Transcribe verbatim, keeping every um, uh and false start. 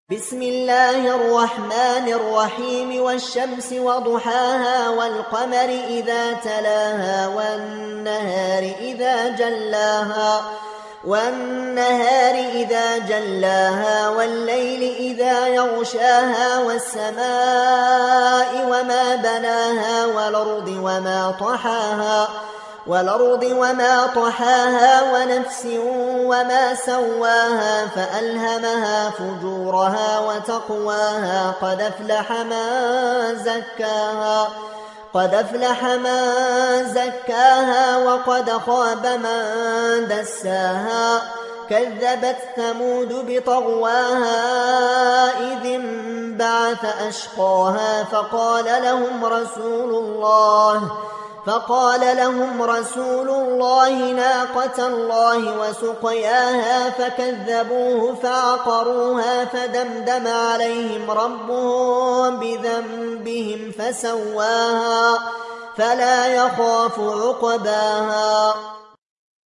بسم الله الرحمن الرحيم والشمس وضحاها والقمر إذا تلاها والنهار إذا جلاها والنهار إذا جلاها والليل إذا يغشاها والسماء وما بناها والأرض وما طحاها والأرض وما طحاها ونفس وما سواها فألهمها فجورها وتقواها قد أفلح من زكاها قد أفلح من زكاها وقد خاب من دساها كذبت ثمود بطغواها إذ انبعث أشقاها فقال لهم رسول الله فقال لهم رسول الله ناقة الله وسقياها فكذبوه فعقروها فدمدم عليهم ربهم بذنبهم فسواها فلا يخاف عقباها.